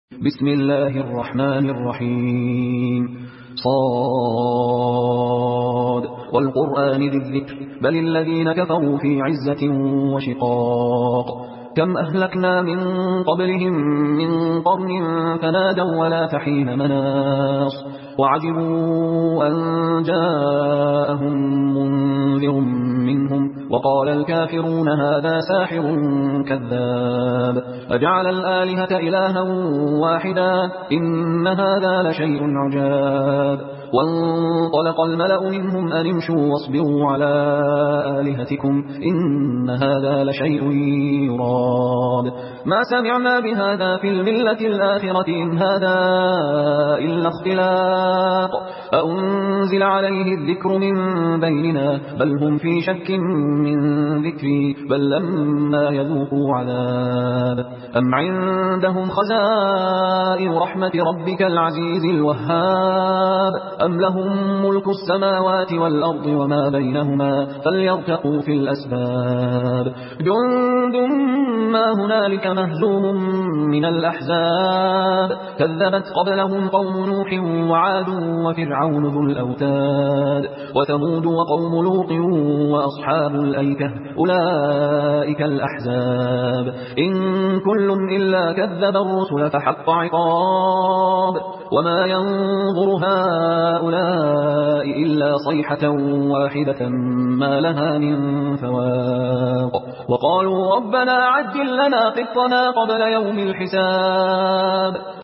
بسم الله الرحمن الرحيم صاد والقرآن ذي الذكر بل الذين كفروا في عزة وشقاق كم أهلكنا من قبلهم من قرن فنادوا ولا تحين مناص وعجبوا أن جاءهم منذر منهم وقال الكافرون هذا ساحر كذاب أجعل الآلهة إلها واحدا إن هذا لشيء عجاب وانطلق الملأ منهم أن امشوا واصبروا على آلهتكم إن هذا لشيء يراد ما سمعنا بهذا في الملة الآخرة إن هذا إلا اختلاق أأنزل عليه الذكر من بيننا بل هم في شك من ذكري بل لما يذوقوا عذاب أم عندهم خزائن رحمة ربك العزيز الوهاب أم لهم ملك السماوات والأرض وما بينهما فليرتقوا في الأسباب جند ما هنالك مهزوم من الأحزاب كذبت قبلهم قوم نوح وعاد وفرعون ذو الأوتاد وثمود وقوم لوط وأصحاب الأيكة أولئك الأحزاب إن كل إلا كذب الرسل فحق عقاب وما ينظر هؤلاء إلا صيحة واحدة ما لها من فواق وقالوا ربنا عجل لنا قطنا قبل يوم الحساب